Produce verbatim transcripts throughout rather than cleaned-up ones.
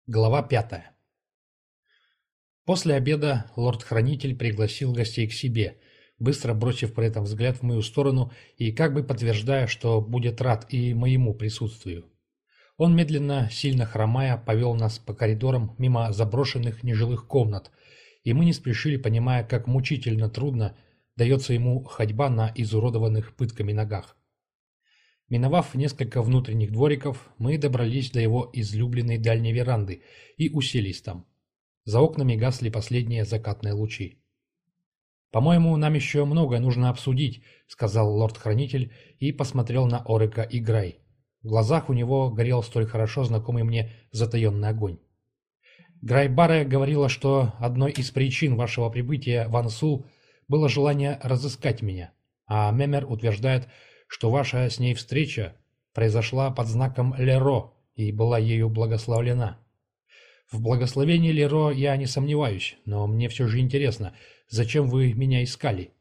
Глава пятая. После обеда лорд-хранитель пригласил гостей к себе, быстро бросив при этом взгляд в мою сторону и как бы подтверждая, что будет рад и моему присутствию. Он медленно, сильно хромая, повел нас по коридорам мимо заброшенных нежилых комнат, и мы не спешили, понимая, как мучительно трудно дается ему ходьба на изуродованных пытками ногах. Миновав несколько внутренних двориков, мы добрались до его излюбленной дальней веранды и уселись там. За окнами гасли последние закатные лучи. «По-моему, нам еще многое нужно обсудить», — сказал лорд-хранитель и посмотрел на Орика и Грай. В глазах у него горел столь хорошо знакомый мне затаенный огонь. Грай Барре говорила, что одной из причин вашего прибытия в Ансул было желание разыскать меня, а Мемер утверждает, что ваша с ней встреча произошла под знаком Леро и была ею благословлена. В благословении Леро я не сомневаюсь, но мне все же интересно, зачем вы меня искали?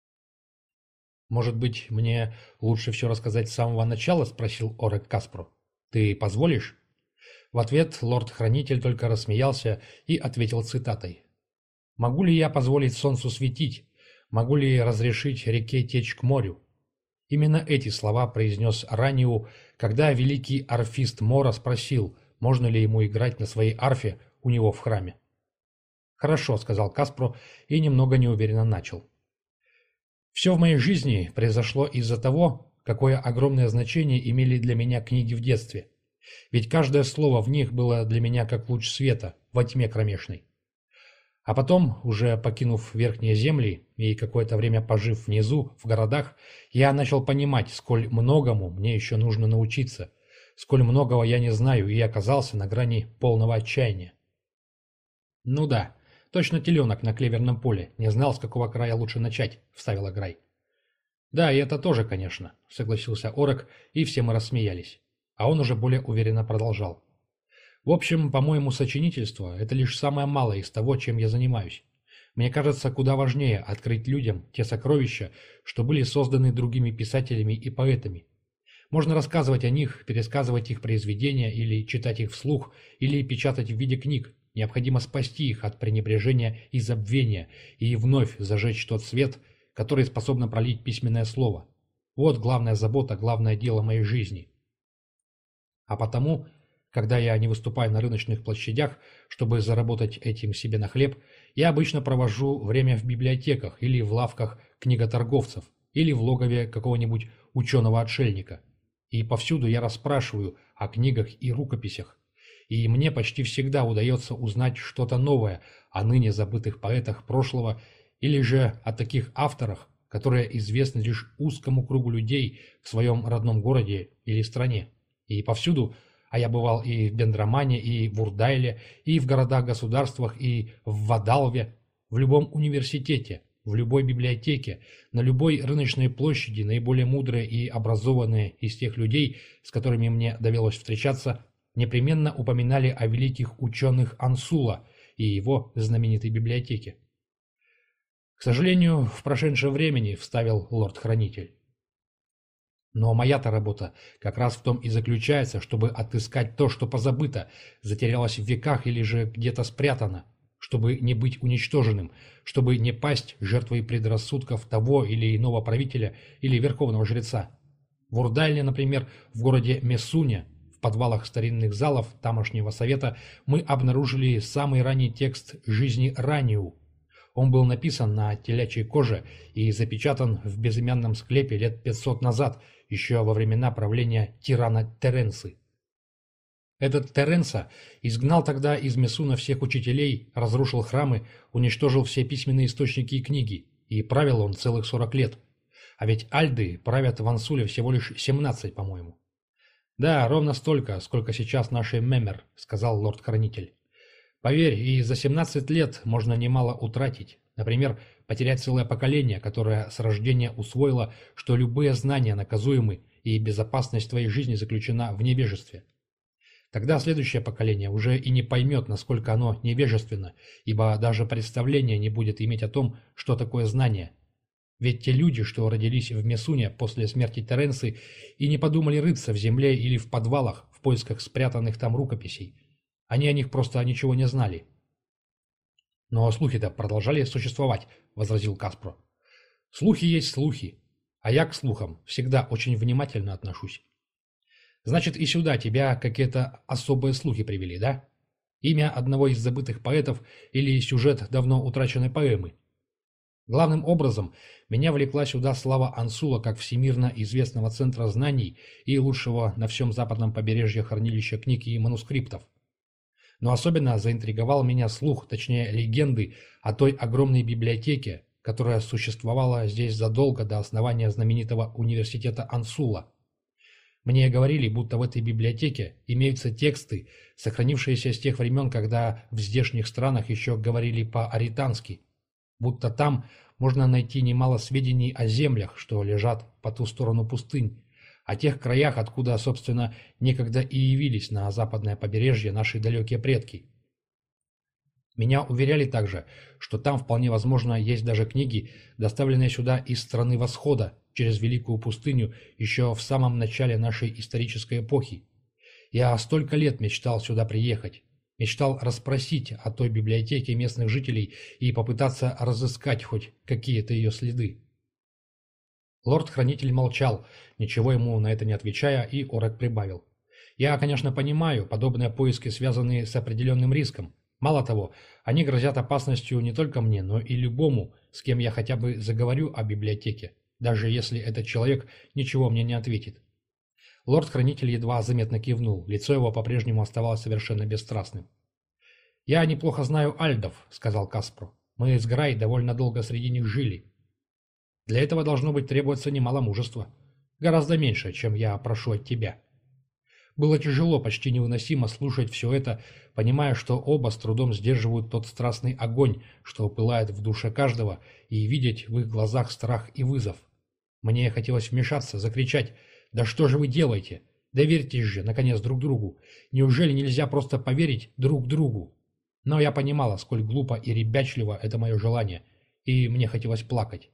«Может быть, мне лучше все рассказать с самого начала?» — спросил Орек Каспру. «Ты позволишь?» В ответ лорд-хранитель только рассмеялся и ответил цитатой. «Могу ли я позволить солнцу светить? Могу ли разрешить реке течь к морю?» Именно эти слова произнес Раниу, когда великий арфист Мора спросил, можно ли ему играть на своей арфе у него в храме. «Хорошо», — сказал Каспро и немного неуверенно начал. «Все в моей жизни произошло из-за того, какое огромное значение имели для меня книги в детстве. Ведь каждое слово в них было для меня как луч света во тьме кромешной. А потом, уже покинув верхние земли и какое-то время пожив внизу, в городах, я начал понимать, сколь многому мне еще нужно научиться, сколь многого я не знаю, и оказался на грани полного отчаяния». «Ну да, точно теленок на клеверном поле, не знал, с какого края лучше начать», — вставила Грай. «Да, и это тоже, конечно», — согласился Орек, и все мы рассмеялись. А он уже более уверенно продолжал. «В общем, по-моему, сочинительство – это лишь самое малое из того, чем я занимаюсь. Мне кажется, куда важнее открыть людям те сокровища, что были созданы другими писателями и поэтами. Можно рассказывать о них, пересказывать их произведения или читать их вслух, или печатать в виде книг. Необходимо спасти их от пренебрежения и забвения и вновь зажечь тот свет, который способно пролить письменное слово. Вот главная забота, главное дело моей жизни. А потому, когда я не выступаю на рыночных площадях, чтобы заработать этим себе на хлеб, я обычно провожу время в библиотеках или в лавках книготорговцев, или в логове какого-нибудь ученого-отшельника. И повсюду я расспрашиваю о книгах и рукописях. И мне почти всегда удается узнать что-то новое о ныне забытых поэтах прошлого или же о таких авторах, которые известны лишь узкому кругу людей в своем родном городе или стране. И повсюду, а я бывал и в Бендрамане, и в Урдайле, и в городах-государствах, и в Вадалве, в любом университете, в любой библиотеке, на любой рыночной площади наиболее мудрые и образованные из тех людей, с которыми мне довелось встречаться, непременно упоминали о великих ученых Ансула и его знаменитой библиотеке. «К сожалению, в прошедшем времени», — вставил лорд-хранитель. «Но моя-то работа как раз в том и заключается, чтобы отыскать то, что позабыто, затерялось в веках или же где-то спрятано, чтобы не быть уничтоженным, чтобы не пасть жертвой предрассудков того или иного правителя или верховного жреца. В Урдайле, например, в городе Мессуне, в подвалах старинных залов тамошнего совета, мы обнаружили самый ранний текст «Жизни Раниу». Он был написан на телячьей коже и запечатан в безымянном склепе лет пятьсот назад, еще во времена правления тирана Теренсы. Этот Теренса изгнал тогда из Мессуна всех учителей, разрушил храмы, уничтожил все письменные источники и книги, и правил он целых сорок лет. А ведь альды правят в Ансуле всего лишь семнадцать, по-моему. «Да, ровно столько, сколько сейчас нашей Мемер», — сказал лорд-хранитель. «Поверь, и за семнадцать лет можно немало утратить. Например, потерять целое поколение, которое с рождения усвоило, что любые знания наказуемы и безопасность твоей жизни заключена в невежестве. Тогда следующее поколение уже и не поймет, насколько оно невежественно, ибо даже представления не будет иметь о том, что такое знание. Ведь те люди, что родились в Мессуне после смерти Теренсы, и не подумали рыться в земле или в подвалах в поисках спрятанных там рукописей. Они о них просто ничего не знали. «Но слухи-то продолжали существовать», — возразил Каспро. «Слухи есть слухи, а я к слухам всегда очень внимательно отношусь». «Значит, и сюда тебя какие-то особые слухи привели, да? Имя одного из забытых поэтов или сюжет давно утраченной поэмы?» Главным образом, меня влекла сюда слава Ансула как всемирно известного центра знаний и лучшего на всем западном побережье хранилища книг и манускриптов. Но особенно заинтриговал меня слух, точнее легенды, о той огромной библиотеке, которая существовала здесь задолго до основания знаменитого университета Ансула. Мне говорили, будто в этой библиотеке имеются тексты, сохранившиеся с тех времен, когда в здешних странах еще говорили по-аритански. Будто там можно найти немало сведений о землях, что лежат по ту сторону пустынь, о тех краях, откуда, собственно, некогда и явились на западное побережье наши далекие предки. Меня уверяли также, что там вполне возможно есть даже книги, доставленные сюда из страны Восхода, через Великую пустыню, еще в самом начале нашей исторической эпохи. Я столько лет мечтал сюда приехать. Мечтал расспросить о той библиотеке местных жителей и попытаться разыскать хоть какие-то ее следы. Лорд-хранитель молчал, ничего ему на это не отвечая, и Орек прибавил. «Я, конечно, понимаю, подобные поиски связаны с определенным риском. Мало того, они грозят опасностью не только мне, но и любому, с кем я хотя бы заговорю о библиотеке, даже если этот человек ничего мне не ответит». Лорд-хранитель едва заметно кивнул, лицо его по-прежнему оставалось совершенно бесстрастным. «Я неплохо знаю альдов», — сказал Каспро. «Мы с Грай довольно долго среди них жили. Для этого должно быть требоваться немало мужества. Гораздо меньше, чем я прошу от тебя». Было тяжело, почти невыносимо слушать все это, понимая, что оба с трудом сдерживают тот страстный огонь, что пылает в душе каждого, и видеть в их глазах страх и вызов. Мне хотелось вмешаться, закричать: «Да что же вы делаете? Доверьтесь же, наконец, друг другу. Неужели нельзя просто поверить друг другу?» Но я понимала, сколь глупо и ребячливо это мое желание, и мне хотелось плакать.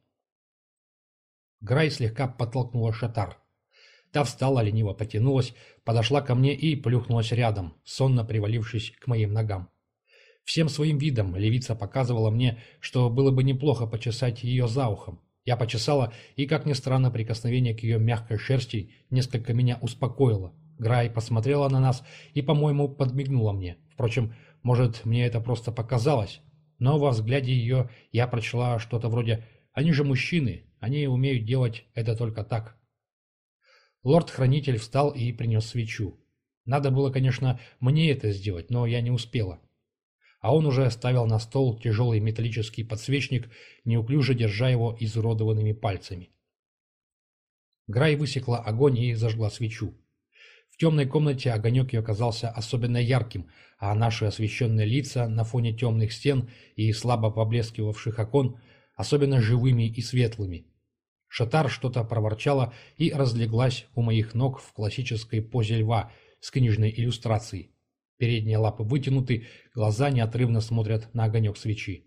Грай слегка подтолкнула Шатар. Та встала, лениво потянулась, подошла ко мне и плюхнулась рядом, сонно привалившись к моим ногам. Всем своим видом левица показывала мне, что было бы неплохо почесать ее за ухом. Я почесала, и, как ни странно, прикосновение к ее мягкой шерсти несколько меня успокоило. Грай посмотрела на нас и, по-моему, подмигнула мне. Впрочем, может, мне это просто показалось, но во взгляде ее я прочла что-то вроде «они же мужчины, они умеют делать это только так». Лорд-хранитель встал и принес свечу. Надо было, конечно, мне это сделать, но я не успела. А он уже ставил на стол тяжелый металлический подсвечник, неуклюже держа его изуродованными пальцами. Грай высекла огонь и зажгла свечу. В темной комнате огонек ее казался особенно ярким, а наши освещенные лица на фоне темных стен и слабо поблескивавших окон особенно живыми и светлыми. Шатар что-то проворчала и разлеглась у моих ног в классической позе льва с книжной иллюстрацией. Передние лапы вытянуты, глаза неотрывно смотрят на огонек свечи.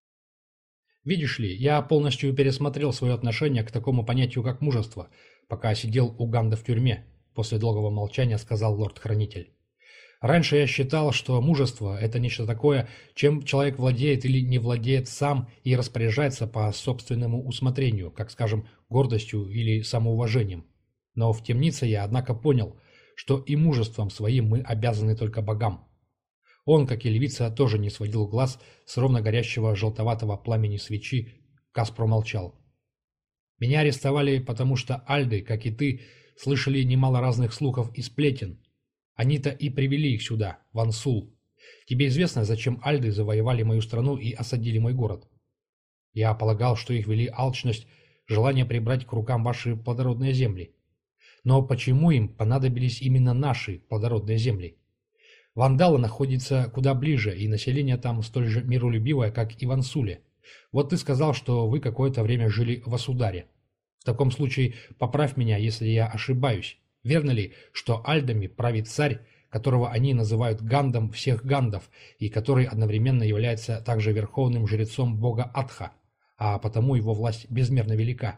Видишь ли, я полностью пересмотрел свое отношение к такому понятию, как мужество, пока сидел у Ганда в тюрьме, после долгого молчания сказал лорд-хранитель. Раньше я считал, что мужество – это нечто такое, чем человек владеет или не владеет сам и распоряжается по собственному усмотрению, как, скажем, гордостью или самоуважением. Но в темнице я, однако, понял, что и мужеством своим мы обязаны только богам. Он, как и львица, тоже не сводил глаз с ровно горящего желтоватого пламени свечи. Каспро молчал. «Меня арестовали, потому что альды, как и ты, слышали немало разных слухов и сплетен. Они-то и привели их сюда, в Ансул. Тебе известно, зачем альды завоевали мою страну и осадили мой город? Я полагал, что их вели алчность, желание прибрать к рукам ваши плодородные земли. Но почему им понадобились именно наши плодородные земли? Вандала находится куда ближе, и население там столь же миролюбивое, как и в Ансуле. Вот ты сказал, что вы какое-то время жили в Асударе. В таком случае поправь меня, если я ошибаюсь. Верно ли, что альдами правит царь, которого они называют Гандом всех гандов, и который одновременно является также верховным жрецом бога Атха, а потому его власть безмерно велика?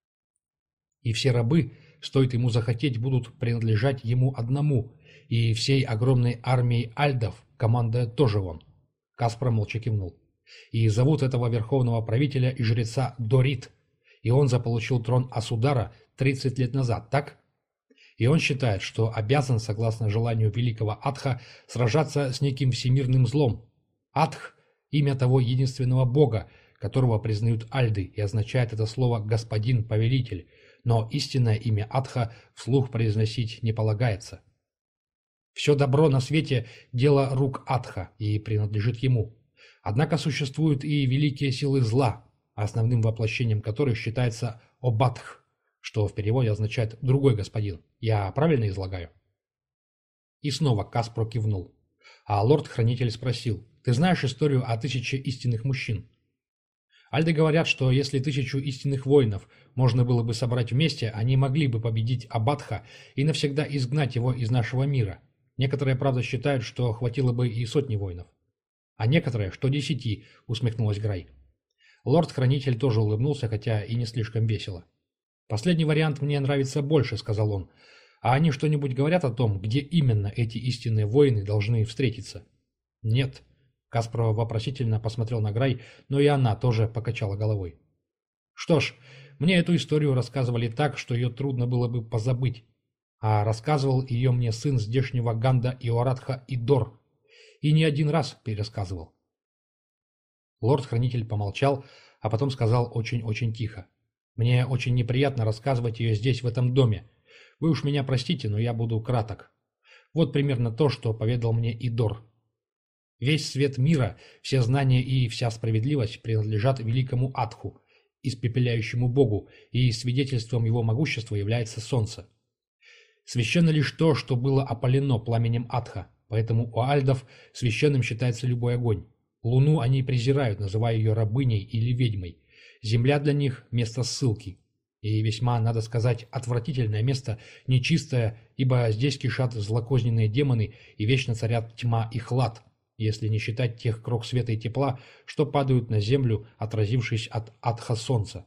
И все рабы, стоит ему захотеть, будут принадлежать ему одному, и всей огромной армией альдов, командует тоже он. Каспро молча кивнул. И зовут этого верховного правителя и жреца Дорит. И он заполучил трон Асудара тридцать лет назад, так? И он считает, что обязан, согласно желанию великого Атха, сражаться с неким всемирным злом. Атх – имя того единственного бога, которого признают альды, и означает это слово «господин, повелитель», но истинное имя Атха вслух произносить не полагается. Все добро на свете – дело рук Атха и принадлежит ему. Однако существуют и великие силы зла, основным воплощением которых считается Обатх, что в переводе означает «другой господин». Я правильно излагаю? И снова Каспро кивнул. А лорд-хранитель спросил: «Ты знаешь историю о тысяче истинных мужчин?» Альды говорят, что если тысячу истинных воинов можно было бы собрать вместе, они могли бы победить Абатха и навсегда изгнать его из нашего мира. Некоторые, правда, считают, что хватило бы и сотни воинов. А некоторые, что десяти, усмехнулась Грай. Лорд-хранитель тоже улыбнулся, хотя и не слишком весело. «Последний вариант мне нравится больше», — сказал он. «А они что-нибудь говорят о том, где именно эти истинные воины должны встретиться?» «Нет». Каспров вопросительно посмотрел на Грай, но и она тоже покачала головой. «Что ж, мне эту историю рассказывали так, что ее трудно было бы позабыть. А рассказывал ее мне сын здешнего Ганда Иоратха Идор. И не один раз пересказывал». Лорд-хранитель помолчал, а потом сказал очень-очень тихо: «Мне очень неприятно рассказывать ее здесь, в этом доме. Вы уж меня простите, но я буду краток. Вот примерно то, что поведал мне Идор. Весь свет мира, все знания и вся справедливость принадлежат великому Атху, испепеляющему богу, и свидетельством его могущества является солнце. Священно лишь то, что было опалено пламенем Атха, поэтому у альдов священным считается любой огонь. Луну они презирают, называя ее рабыней или ведьмой. Земля для них – место ссылки. И весьма, надо сказать, отвратительное место, нечистое, ибо здесь кишат злокозненные демоны и вечно царят тьма и хлад, если не считать тех крох света и тепла, что падают на землю, отразившись от Атха солнца.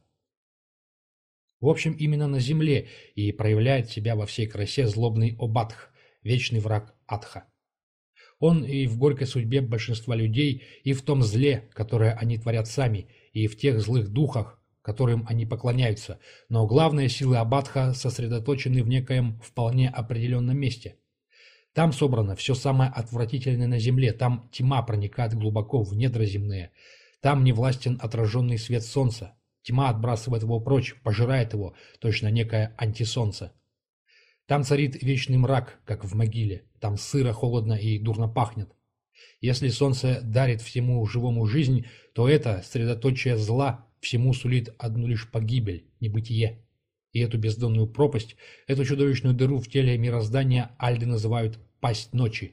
В общем, именно на земле и проявляет себя во всей красе злобный Обатх, вечный враг Атха. Он и в горькой судьбе большинства людей, и в том зле, которое они творят сами, и в тех злых духах, которым они поклоняются, но главные силы Абатха сосредоточены в некоем вполне определенном месте. Там собрано все самое отвратительное на земле, там тьма проникает глубоко в недра земные, там не властен отраженный свет солнца, тьма отбрасывает его прочь, пожирает его, точно некое антисолнце. Там царит вечный мрак, как в могиле, там сыро, холодно и дурно пахнет. Если солнце дарит всему живому жизнь, то это, средоточие зла, всему сулит одну лишь погибель, небытие. И эту бездонную пропасть, эту чудовищную дыру в теле мироздания альды называют «пасть ночи».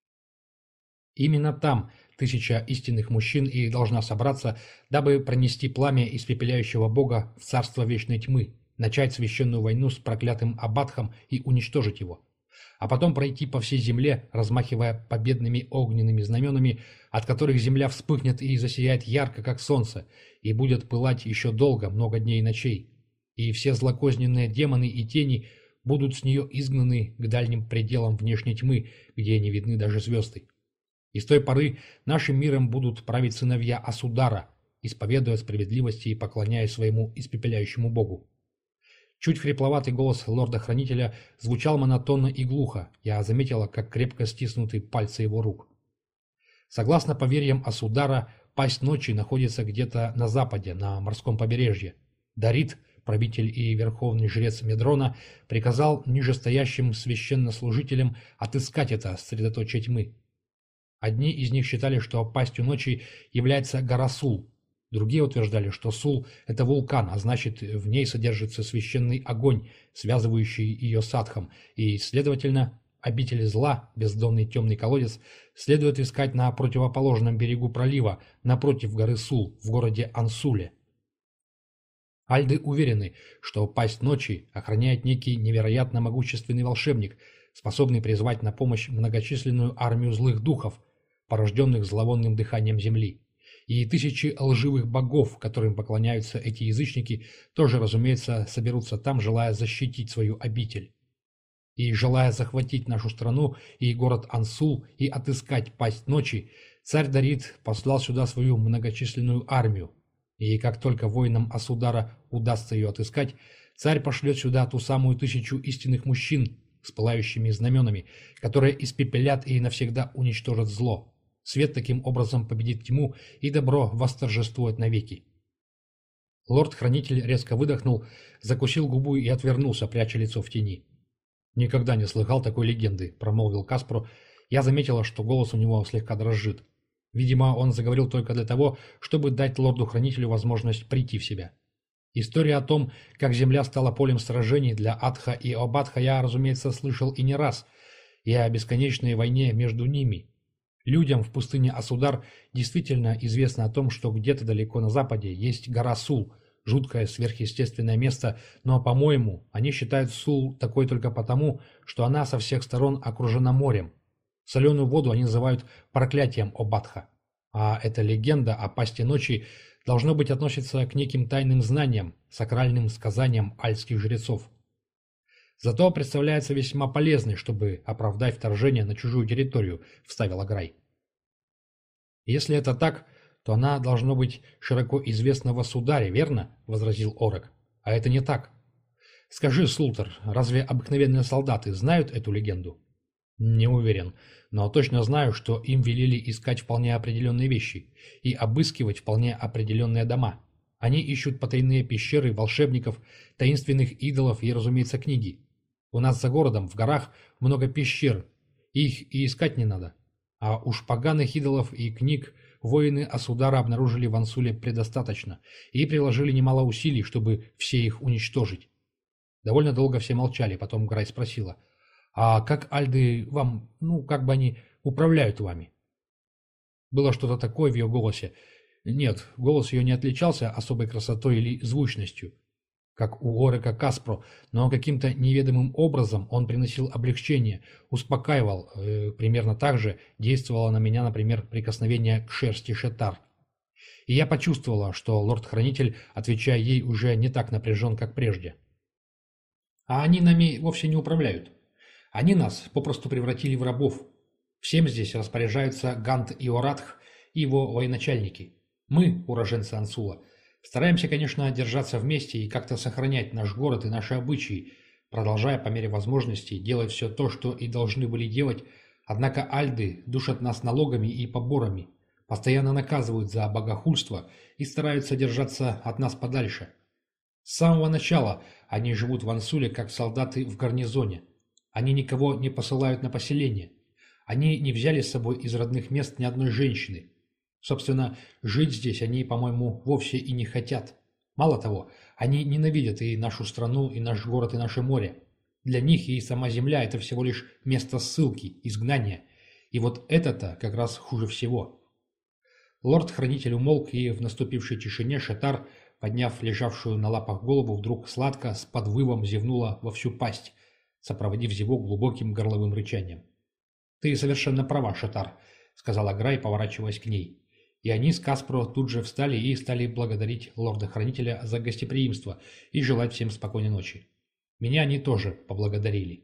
Именно там тысяча истинных мужчин и должна собраться, дабы пронести пламя испепеляющего бога в царство вечной тьмы, начать священную войну с проклятым Абатхом и уничтожить его, а потом пройти по всей земле, размахивая победными огненными знаменами, от которых земля вспыхнет и засияет ярко, как солнце, и будет пылать еще долго, много дней и ночей. И все злокозненные демоны и тени будут с нее изгнаны к дальним пределам внешней тьмы, где не видны даже звезды. И с той поры нашим миром будут править сыновья Асудара, исповедуя справедливости и поклоняясь своему испепеляющему богу. Чуть хрипловатый голос лорда-хранителя звучал монотонно и глухо. Я заметила, как крепко стиснуты пальцы его рук. Согласно поверьям Асудара, пасть ночи находится где-то на западе, на морском побережье. Дарит, правитель и верховный жрец Медрона, приказал нижестоящим священнослужителям отыскать это средоточие тьмы. Одни из них считали, что пастью ночи является гора Сул. Другие утверждали, что Сул – это вулкан, а значит, в ней содержится священный огонь, связывающий ее с Атхом, и, следовательно, обитель зла, бездонный темный колодец, следует искать на противоположном берегу пролива, напротив горы Сул, в городе Ансуле. Альды уверены, что пасть ночи охраняет некий невероятно могущественный волшебник, способный призвать на помощь многочисленную армию злых духов, порожденных зловонным дыханием земли. И тысячи лживых богов, которым поклоняются эти язычники, тоже, разумеется, соберутся там, желая защитить свою обитель. И, желая захватить нашу страну и город Ансул и отыскать пасть ночи, царь Дарит послал сюда свою многочисленную армию. И как только воинам Асудара удастся ее отыскать, царь пошлет сюда ту самую тысячу истинных мужчин с пылающими знаменами, которые испепелят и навсегда уничтожат зло. Свет таким образом победит тьму, и добро восторжествует навеки. Лорд-хранитель резко выдохнул, закусил губу и отвернулся, пряча лицо в тени. «Никогда не слыхал такой легенды», — промолвил Каспро. Я заметила, что голос у него слегка дрожит. Видимо, он заговорил только для того, чтобы дать лорду-хранителю возможность прийти в себя. История о том, как земля стала полем сражений для Атха и Обадха, я, разумеется, слышал и не раз, и о бесконечной войне между ними. Людям в пустыне Асудар действительно известно о том, что где-то далеко на западе есть гора Сул, жуткое сверхъестественное место, но, по-моему, они считают Сул такой только потому, что она со всех сторон окружена морем. Соленую воду они называют проклятием Обадха. А эта легенда о пасти ночи должно быть относится к неким тайным знаниям, сакральным сказаниям альтских жрецов. Зато представляется весьма полезной, чтобы оправдать вторжение на чужую территорию, вставил Аграй. Если это так, то она должно быть широко известна в Асударе, верно? Возразил Орек. А это не так. Скажи, Слутер, разве обыкновенные солдаты знают эту легенду? Не уверен, но точно знаю, что им велели искать вполне определенные вещи и обыскивать вполне определенные дома. Они ищут потайные пещеры волшебников, таинственных идолов и, разумеется, книги. У нас за городом, в горах, много пещер, их и искать не надо. А уж поганых идолов и книг воины Асудара обнаружили в Ансуле предостаточно и приложили немало усилий, чтобы все их уничтожить. Довольно долго все молчали, потом Грай спросила: «А как альды вам, ну, как бы они управляют вами?» Было что-то такое в ее голосе. Нет, голос ее не отличался особой красотой или звучностью, как у Орека Каспро, но каким-то неведомым образом он приносил облегчение, успокаивал, э, примерно так же действовало на меня, например, прикосновение к шерсти Шетар. И я почувствовала, что лорд-хранитель, отвечая ей, уже не так напряжен, как прежде. А они нами вовсе не управляют. Они нас попросту превратили в рабов. Всем здесь распоряжаются Гант и Оратх и его военачальники. Мы, уроженцы Ансула, стараемся, конечно, держаться вместе и как-то сохранять наш город и наши обычаи, продолжая по мере возможности делать все то, что и должны были делать, однако альды душат нас налогами и поборами, постоянно наказывают за богохульство и стараются держаться от нас подальше. С самого начала они живут в Ансуле как солдаты в гарнизоне. Они никого не посылают на поселение. Они не взяли с собой из родных мест ни одной женщины. Собственно, жить здесь они, по-моему, вовсе и не хотят. Мало того, они ненавидят и нашу страну, и наш город, и наше море. Для них и сама земля – это всего лишь место ссылки, изгнания. И вот это-то как раз хуже всего. Лорд-хранитель умолк, и в наступившей тишине Шетар, подняв лежавшую на лапах голову, вдруг сладко с подвывом зевнула во всю пасть, сопроводив зевок глубоким горловым рычанием. «Ты совершенно права, Шетар», — сказала Грай, поворачиваясь к ней. И они с Каспро тут же встали и стали благодарить лорда-хранителя за гостеприимство и желать всем спокойной ночи. Меня они тоже поблагодарили.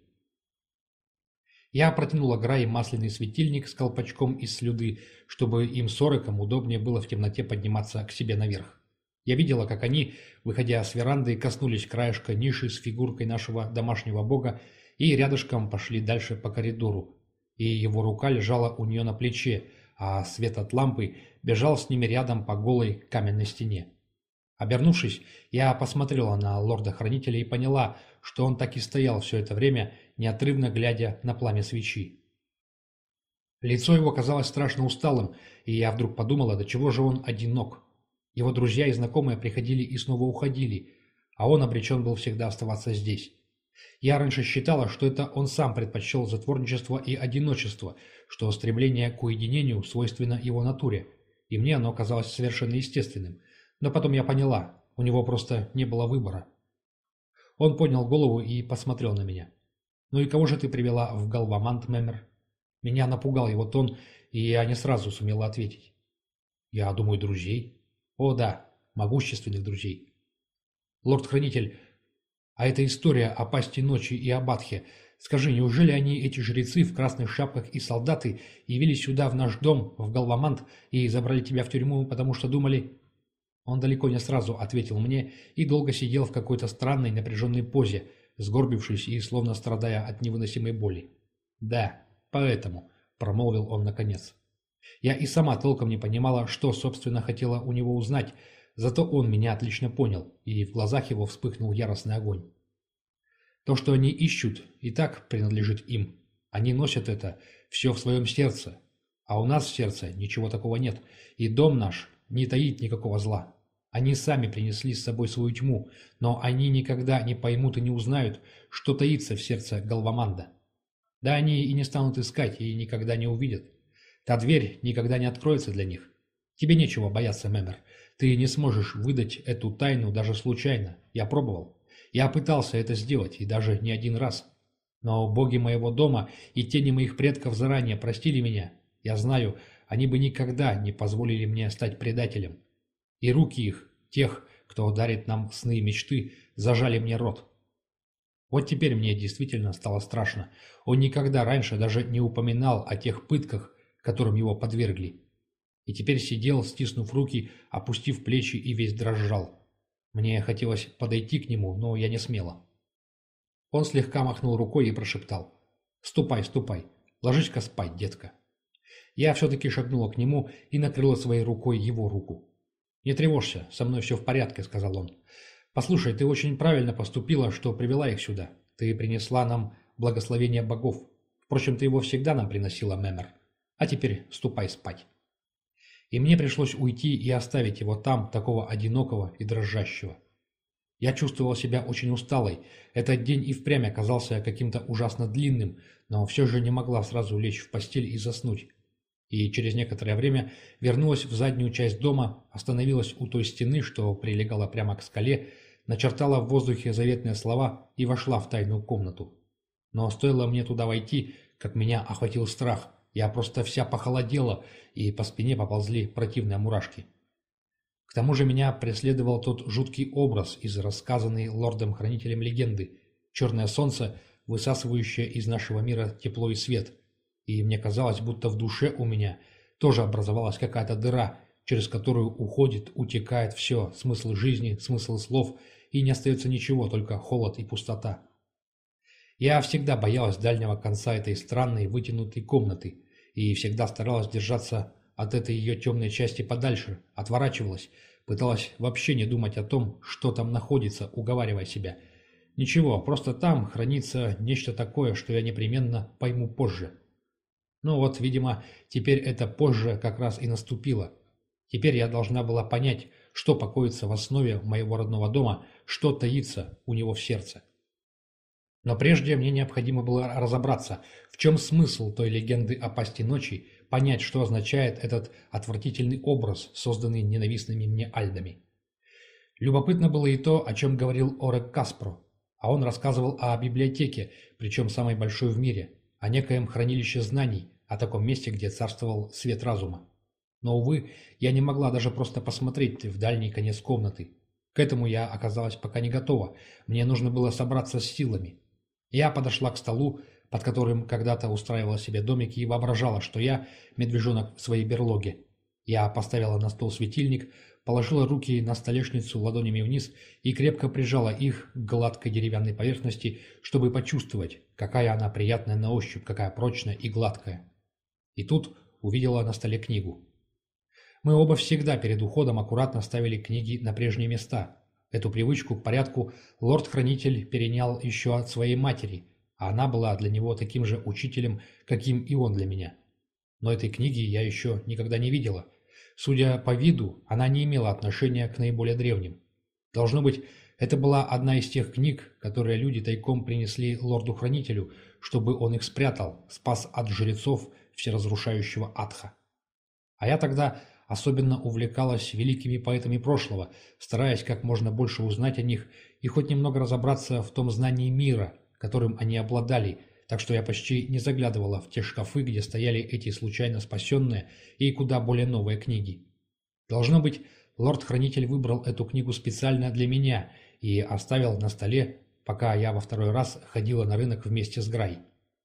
Я протянула Грай масляный светильник с колпачком из слюды, чтобы им с Ореком удобнее было в темноте подниматься к себе наверх. Я видела, как они, выходя с веранды, коснулись краешка ниши с фигуркой нашего домашнего бога и рядышком пошли дальше по коридору, и его рука лежала у нее на плече, а свет от лампы бежал с ними рядом по голой каменной стене. Обернувшись, я посмотрела на лорда-хранителя и поняла, что он так и стоял все это время, неотрывно глядя на пламя свечи. Лицо его казалось страшно усталым, и я вдруг подумала, до чего же он одинок. Его друзья и знакомые приходили и снова уходили, а он обречен был всегда оставаться здесь. Я раньше считала, что это он сам предпочел затворничество и одиночество, что стремление к уединению свойственно его натуре, и мне оно казалось совершенно естественным. Но потом я поняла, у него просто не было выбора. Он поднял голову и посмотрел на меня. «Ну и кого же ты привела в Галвамант, Мемер?» Меня напугал его тон, и я не сразу сумела ответить. «Я думаю, друзей». «О да, могущественных друзей». «Лорд-хранитель, а эта история о пасти ночи и об Атхе, Скажи, неужели они, эти жрецы в красных шапках и солдаты, явились сюда, в наш дом, в Галвамант, и забрали тебя в тюрьму, потому что думали...» Он далеко не сразу ответил мне и долго сидел в какой-то странной напряженной позе, сгорбившись и словно страдая от невыносимой боли. «Да, поэтому», — промолвил он наконец. Я и сама толком не понимала, что, собственно, хотела у него узнать, зато он меня отлично понял, и в глазах его вспыхнул яростный огонь. То, что они ищут, и так принадлежит им. Они носят это все в своем сердце, а у нас в сердце ничего такого нет, и дом наш не таит никакого зла. Они сами принесли с собой свою тьму, но они никогда не поймут и не узнают, что таится в сердце Галваманда. Да они и не станут искать, и никогда не увидят. Та дверь никогда не откроется для них. Тебе нечего бояться, Мэмер. Ты не сможешь выдать эту тайну даже случайно. Я пробовал. Я пытался это сделать, и даже не один раз. Но боги моего дома и тени моих предков заранее простили меня. Я знаю, они бы никогда не позволили мне стать предателем. И руки их, тех, кто дарит нам сны и мечты, зажали мне рот. Вот теперь мне действительно стало страшно. Он никогда раньше даже не упоминал о тех пытках, которым его подвергли. И теперь сидел, стиснув руки, опустив плечи и весь дрожал. Мне хотелось подойти к нему, но я не смела. Он слегка махнул рукой и прошептал: «Ступай, ступай, ложись-ка спать, детка». Я все-таки шагнула к нему и накрыла своей рукой его руку. «Не тревожься, со мной все в порядке», — сказал он. «Послушай, ты очень правильно поступила, что привела их сюда. Ты принесла нам благословение богов. Впрочем, ты его всегда нам приносила, Мэмер. А теперь ступай спать». И мне пришлось уйти и оставить его там, такого одинокого и дрожащего. Я чувствовал себя очень усталой. Этот день и впрямь оказался каким-то ужасно длинным, но все же не могла сразу лечь в постель и заснуть. И через некоторое время вернулась в заднюю часть дома, остановилась у той стены, что прилегала прямо к скале, начертала в воздухе заветные слова и вошла в тайную комнату. Но стоило мне туда войти, как меня охватил страх. Я просто вся похолодела, и по спине поползли противные мурашки. К тому же меня преследовал тот жуткий образ из рассказанной лордом-хранителем легенды: черное солнце, высасывающее из нашего мира тепло и свет. И мне казалось, будто в душе у меня тоже образовалась какая-то дыра, через которую уходит, утекает все, смысл жизни, смысл слов, и не остается ничего, только холод и пустота. Я всегда боялась дальнего конца этой странной вытянутой комнаты и всегда старалась держаться от этой ее темной части подальше, отворачивалась, пыталась вообще не думать о том, что там находится, уговаривая себя. Ничего, просто там хранится нечто такое, что я непременно пойму позже. Ну вот, видимо, теперь это позже как раз и наступило. Теперь я должна была понять, что покоится в основе моего родного дома, что таится у него в сердце. Но прежде мне необходимо было разобраться, в чем смысл той легенды о пасти ночи, понять, что означает этот отвратительный образ, созданный ненавистными мне альдами. Любопытно было и то, о чем говорил Орек Каспро, а он рассказывал о библиотеке, причем самой большой в мире, о некоем хранилище знаний, о таком месте, где царствовал свет разума. Но, увы, я не могла даже просто посмотреть в дальний конец комнаты. К этому я оказалась пока не готова, мне нужно было собраться с силами. Я подошла к столу, под которым когда-то устраивала себе домики, и воображала, что я медвежонок в своей берлоге. Я поставила на стол светильник, положила руки на столешницу ладонями вниз и крепко прижала их к гладкой деревянной поверхности, чтобы почувствовать, какая она приятная на ощупь, какая прочная и гладкая. И тут увидела на столе книгу. Мы оба всегда перед уходом аккуратно ставили книги на прежние места. Эту привычку к порядку лорд-хранитель перенял еще от своей матери, а она была для него таким же учителем, каким и он для меня. Но этой книги я еще никогда не видела. Судя по виду, она не имела отношения к наиболее древним. Должно быть, это была одна из тех книг, которые люди тайком принесли лорду-хранителю, чтобы он их спрятал, спас от жрецов всеразрушающего Атха. А я тогда особенно увлекалась великими поэтами прошлого, стараясь как можно больше узнать о них и хоть немного разобраться в том знании мира, которым они обладали, так что я почти не заглядывала в те шкафы, где стояли эти случайно спасенные и куда более новые книги. Должно быть, лорд-хранитель выбрал эту книгу специально для меня и оставил на столе, пока я во второй раз ходила на рынок вместе с Грай.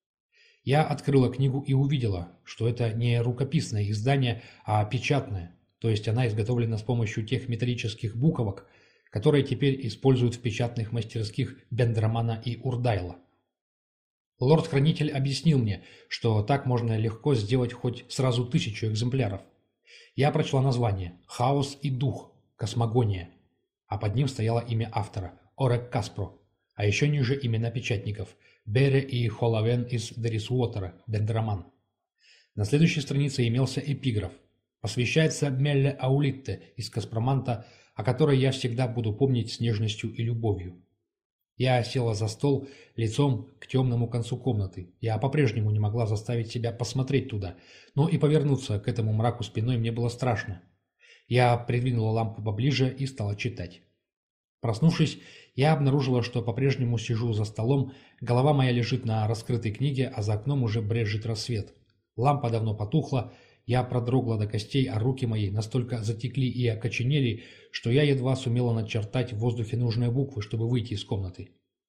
Я открыла книгу и увидела, что это не рукописное издание, а печатное, то есть она изготовлена с помощью тех металлических буковок, которые теперь используют в печатных мастерских Бендрамана и Урдайла. Лорд-хранитель объяснил мне, что так можно легко сделать хоть сразу тысячу экземпляров. Я прочла название «Хаос и дух. Космогония», а под ним стояло имя автора – Орек Каспро, а еще ниже имена печатников – Бере и Холавен из Дерисуотера, Бендраман. На следующей странице имелся эпиграф. Посвящается Мелле Аулитте из Каспроманта, о которой я всегда буду помнить с нежностью и любовью. Я села за стол лицом к темному концу комнаты. Я по-прежнему не могла заставить себя посмотреть туда, но и повернуться к этому мраку спиной мне было страшно. Я придвинула лампу поближе и стала читать. Проснувшись, я обнаружила, что по-прежнему сижу за столом, голова моя лежит на раскрытой книге, а за окном уже брезжит рассвет. Лампа давно потухла, я продрогла до костей, а руки мои настолько затекли и окоченели, что я едва сумела начертать в воздухе нужные буквы, чтобы выйти из комнаты.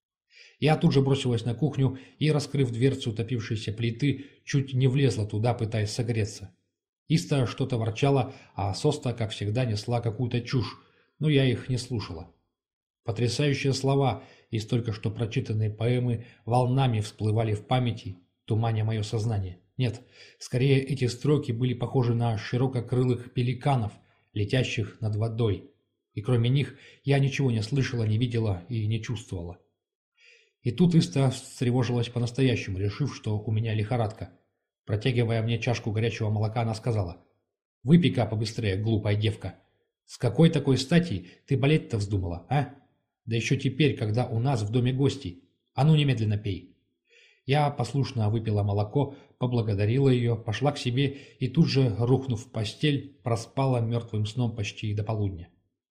Я тут же бросилась на кухню и, раскрыв дверцу утопившейся плиты, чуть не влезла туда, пытаясь согреться. Иста что-то ворчала, а Соста, как всегда, несла какую-то чушь, но я их не слушала. Потрясающие слова из только что прочитанной поэмы волнами всплывали в памяти, туманя мое сознание. Нет, скорее эти строки были похожи на ширококрылых пеликанов, летящих над водой. И кроме них я ничего не слышала, не видела и не чувствовала. И тут Иста встревожилась по-настоящему, решив, что у меня лихорадка. Протягивая мне чашку горячего молока, она сказала: «Выпей-ка побыстрее, глупая девка. С какой такой стати ты болеть-то вздумала, а? Да еще теперь, когда у нас в доме гости. А ну, немедленно пей». Я послушно выпила молоко, поблагодарила ее, пошла к себе и тут же, рухнув в постель, проспала мертвым сном почти до полудня.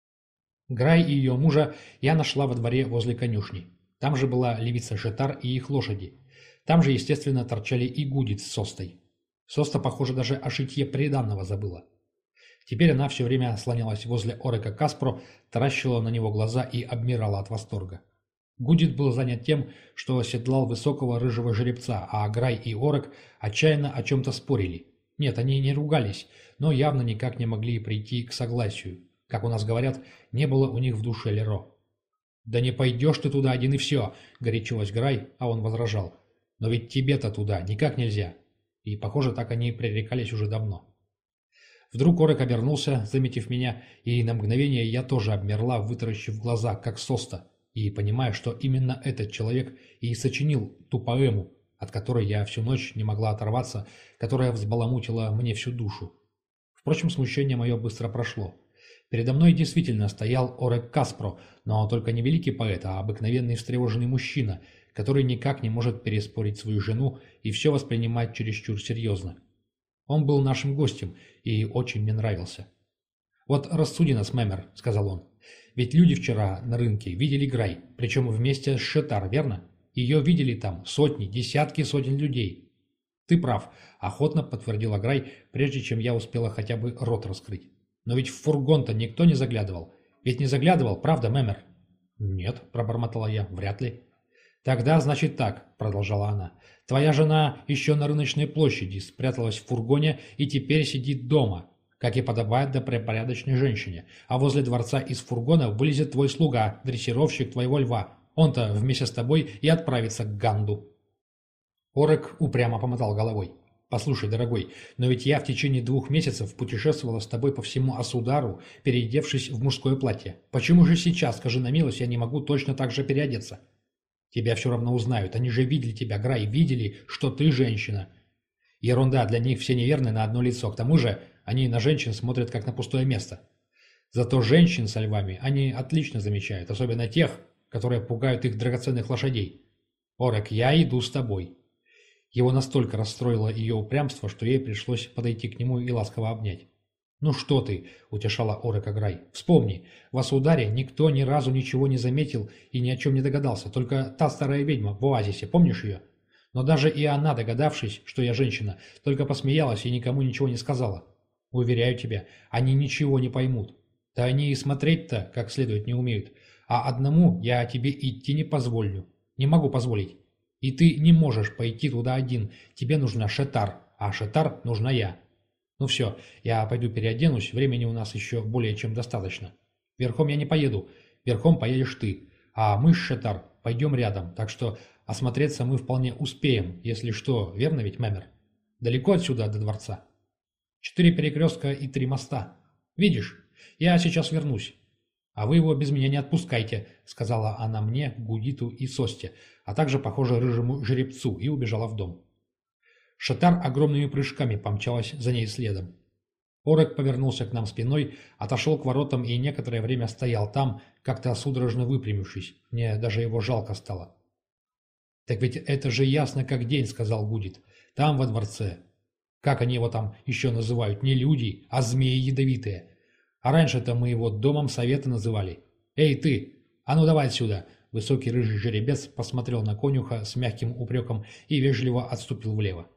Грай и ее мужа я нашла во дворе возле конюшни. Там же была левица Шетар и их лошади. Там же, естественно, торчали и Гудит с Состой. Соста, похоже, даже о шитье приданного забыла. Теперь она все время слонялась возле Орека Каспро, таращила на него глаза и обмирала от восторга. Гудит был занят тем, что оседлал высокого рыжего жеребца, а Грай и Орек отчаянно о чем-то спорили. Нет, они не ругались, но явно никак не могли прийти к согласию. Как у нас говорят, не было у них в душе Леро. «Да не пойдешь ты туда один и все», — горячилась Грай, а он возражал. «Но ведь тебе-то туда никак нельзя». И, похоже, так они пререкались уже давно. Вдруг Орек обернулся, заметив меня, и на мгновение я тоже обмерла, вытаращив глаза, как Соста, и понимая, что именно этот человек и сочинил ту поэму, от которой я всю ночь не могла оторваться, которая взбаламутила мне всю душу. Впрочем, смущение мое быстро прошло. Передо мной действительно стоял Орек Каспро, но только не великий поэт, а обыкновенный встревоженный мужчина, который никак не может переспорить свою жену и все воспринимать чересчур серьезно. Он был нашим гостем и очень мне нравился. «Вот рассуди нас, Мэмер», — сказал он. «Ведь люди вчера на рынке видели Грай, причем вместе с Шетар, верно? Ее видели там сотни, десятки сотен людей». «Ты прав», — охотно подтвердила Грай, прежде чем я успела хотя бы рот раскрыть. «Но ведь в фургон-то никто не заглядывал. Ведь не заглядывал, правда, Мэмер?» «Нет», — пробормотала я, — «вряд ли». «Тогда, значит, так», — продолжала она. «Твоя жена еще на рыночной площади спряталась в фургоне и теперь сидит дома, как и подобает добропорядочной женщине, а возле дворца из фургона вылезет твой слуга, дрессировщик твоего льва. Он-то вместе с тобой и отправится к Ганду». Орек упрямо помотал головой. «Послушай, дорогой, но ведь я в течение двух месяцев путешествовала с тобой по всему Асудару, переодевшись в мужское платье. Почему же сейчас, скажи на милость, я не могу точно так же переодеться? Тебя все равно узнают, они же видели тебя, Грай, видели, что ты женщина. Ерунда, для них все неверны на одно лицо, к тому же они на женщин смотрят как на пустое место. Зато женщин со львами они отлично замечают, особенно тех, которые пугают их драгоценных лошадей. Орек, я иду с тобой». Его настолько расстроило ее упрямство, что ей пришлось подойти к нему и ласково обнять. «Ну что ты?» – утешала Орека Грай. «Вспомни, в Асударе никто ни разу ничего не заметил и ни о чем не догадался, только та старая ведьма в оазисе, помнишь ее? Но даже и она, догадавшись, что я женщина, только посмеялась и никому ничего не сказала. Уверяю тебя, они ничего не поймут. Да они и смотреть-то как следует не умеют. А одному я тебе идти не позволю. Не могу позволить. И ты не можешь пойти туда один. Тебе нужна Шетар, а Шетар нужна я. Ну все, я пойду переоденусь, времени у нас еще более чем достаточно. Верхом я не поеду, верхом поедешь ты. А мы с Шетар пойдем рядом, так что осмотреться мы вполне успеем, если что, верно ведь, Мэмер? Далеко отсюда до дворца? Четыре перекрестка и три моста. Видишь, я сейчас вернусь. А вы его без меня не отпускайте, сказала она мне, Гудиту и Состе, а также, похоже, рыжему жеребцу, и убежала в дом. Шатар огромными прыжками помчалась за ней следом. Орек повернулся к нам спиной, отошел к воротам и некоторое время стоял там, как-то судорожно выпрямившись. Мне даже его жалко стало. «Так ведь это же ясно как день», — сказал Гудит. «Там, во дворце. Как они его там еще называют? Не люди, а змеи ядовитые. А раньше-то мы его домом совета называли. Эй, ты! А ну давай отсюда!» Высокий рыжий жеребец посмотрел на конюха с мягким упреком и вежливо отступил влево.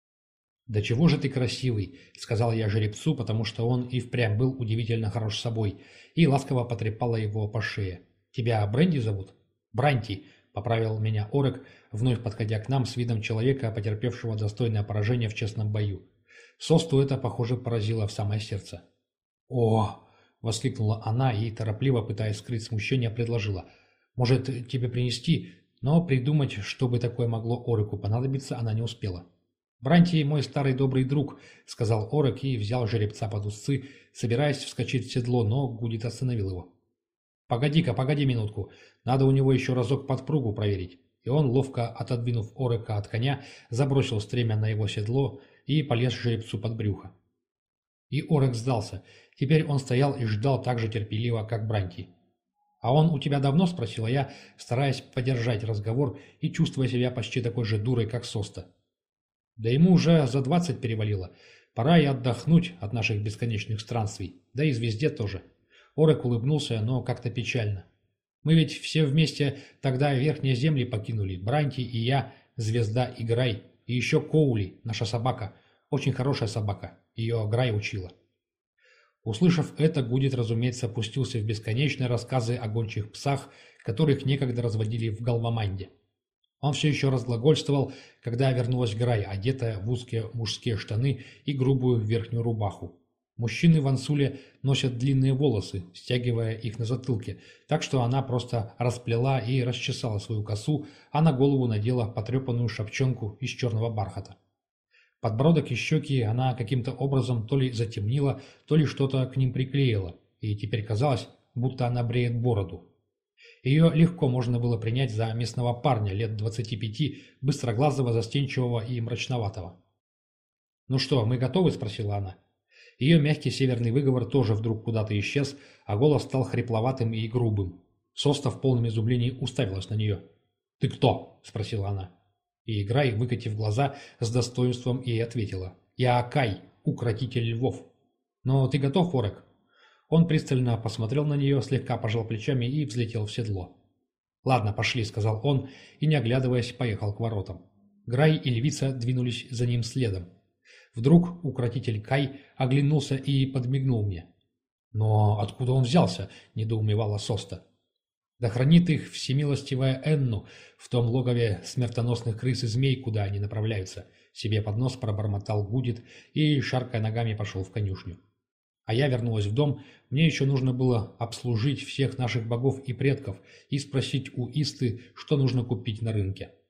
«Да чего же ты красивый!» — сказал я жеребцу, потому что он и впрямь был удивительно хорош собой, и ласково потрепала его по шее. «Тебя Бренди зовут?» «Бранти!» — поправил меня Орек, вновь подходя к нам с видом человека, потерпевшего достойное поражение в честном бою. Состу это, похоже, поразило в самое сердце. «О!» — воскликнула она и, торопливо пытаясь скрыть смущение, предложила. «Может, тебе принести?» Но придумать, чтобы такое могло Ореку понадобиться, она не успела. «Бранти мой старый добрый друг», — сказал Орек и взял жеребца под узцы, собираясь вскочить в седло, но Гудит остановил его. «Погоди-ка, погоди минутку, надо у него еще разок подпругу проверить». И он, ловко отодвинув Орека от коня, забросил стремя на его седло и полез жеребцу под брюхо. И Орек сдался. Теперь он стоял и ждал так же терпеливо, как Бранти. «А он у тебя давно?» — спросила я, стараясь поддержать разговор и чувствуя себя почти такой же дурой, как Соста. «Да ему уже за двадцать перевалило. Пора и отдохнуть от наших бесконечных странствий. Да и звезде тоже». Орек улыбнулся, но как-то печально. «Мы ведь все вместе тогда верхние земли покинули. Бранти и я, Звезда и Грай. И еще Коули, наша собака. Очень хорошая собака. Ее Грай учила». Услышав это, Гудит, разумеется, опустился в бесконечные рассказы о гончих псах, которых некогда разводили в Галваманде. Он все еще разглагольствовал, когда вернулась Грай, одетая в узкие мужские штаны и грубую верхнюю рубаху. Мужчины в Ансуле носят длинные волосы, стягивая их на затылке, так что она просто расплела и расчесала свою косу, а на голову надела потрепанную шапчонку из черного бархата. Подбородок и щеки она каким-то образом то ли затемнила, то ли что-то к ним приклеила, и теперь казалось, будто она бреет бороду. Ее легко можно было принять за местного парня лет двадцати пяти, быстроглазого, застенчивого и мрачноватого. «Ну что, мы готовы?» – спросила она. Ее мягкий северный выговор тоже вдруг куда-то исчез, а голос стал хрипловатым и грубым. Соста в полном изумлении уставилась на нее. «Ты кто?» – спросила она. И Грай, выкатив глаза, с достоинством и ответила. «Я Акай, укротитель львов». «Но ты готов, Орек?» Он пристально посмотрел на нее, слегка пожал плечами и взлетел в седло. «Ладно, пошли», — сказал он, и, не оглядываясь, поехал к воротам. Грай и львица двинулись за ним следом. Вдруг укротитель Кай оглянулся и подмигнул мне. «Но откуда он взялся?» — недоумевала Соста. «Да хранит их всемилостивая Энну в том логове смертоносных крыс и змей, куда они направляются», — себе под нос пробормотал Гудит и, шаркая ногами, пошел в конюшню. А я вернулась в дом, мне еще нужно было обслужить всех наших богов и предков и спросить у Исты, что нужно купить на рынке.